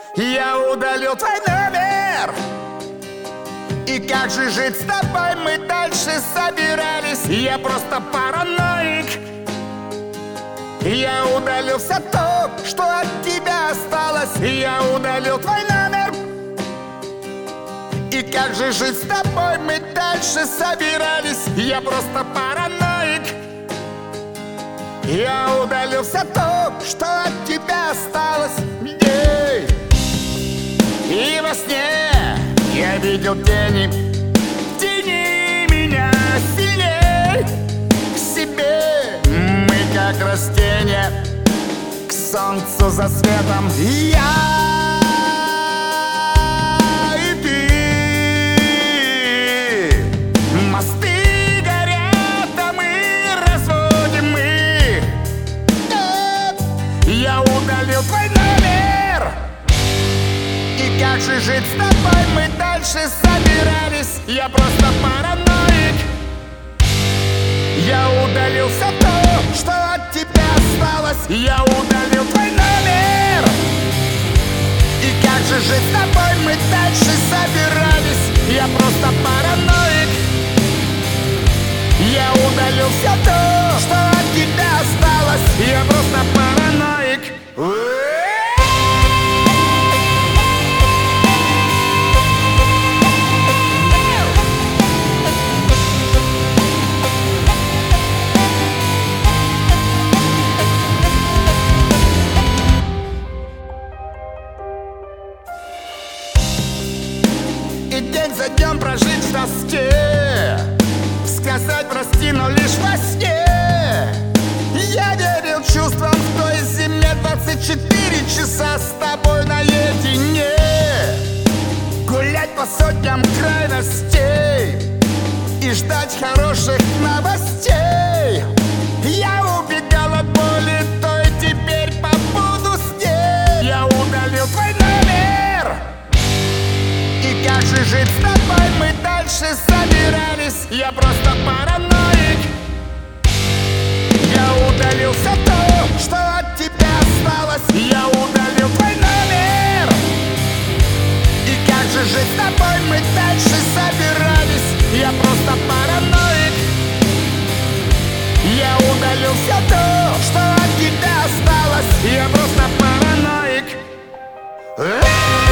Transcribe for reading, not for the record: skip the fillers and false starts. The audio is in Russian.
Я удалил твой номер. И как же жить с тобой, мы дальше собирались. Я просто параноик. Я удалил все то, что от тебя осталось. Я удалил твой номер. И как же жить с тобой, мы дальше собирались. Я просто параноик. Я удалил все то, что от тебя осталось. И во сне я видел тени. Тени меня сильней к себе. Мы как растения к солнцу за светом. Я и ты. Мосты горят, а мы разводим их. Я удалил твой номер. И как же жить с тобой, мы дальше собирались. Я просто параноик. Я удалил все то, что от тебя осталось. Я удалил твой номер. И как же жить с тобой, мы дальше собирались. Я просто параноик. Я удалил все то, что от тебя осталось. Я просто параноик. И день за днем прожить в тоске, сказать прости, но лишь во сне. Я верил чувствам в той зиме. 24 часа с тобой наедине. Гулять по сотням крайностей и ждать хороших новостей. Я убегал от боли той, теперь побуду с ней. Я удалил твой номер. И как же жить с тобой, мы дальше собирались. Я просто параноик. Я удалил все то, что от тебя осталось. Я удалил твой номер. И как же жить с тобой, мы дальше собирались. Я просто параноик. Я удалил все то, что от тебя осталось. Я просто параноик.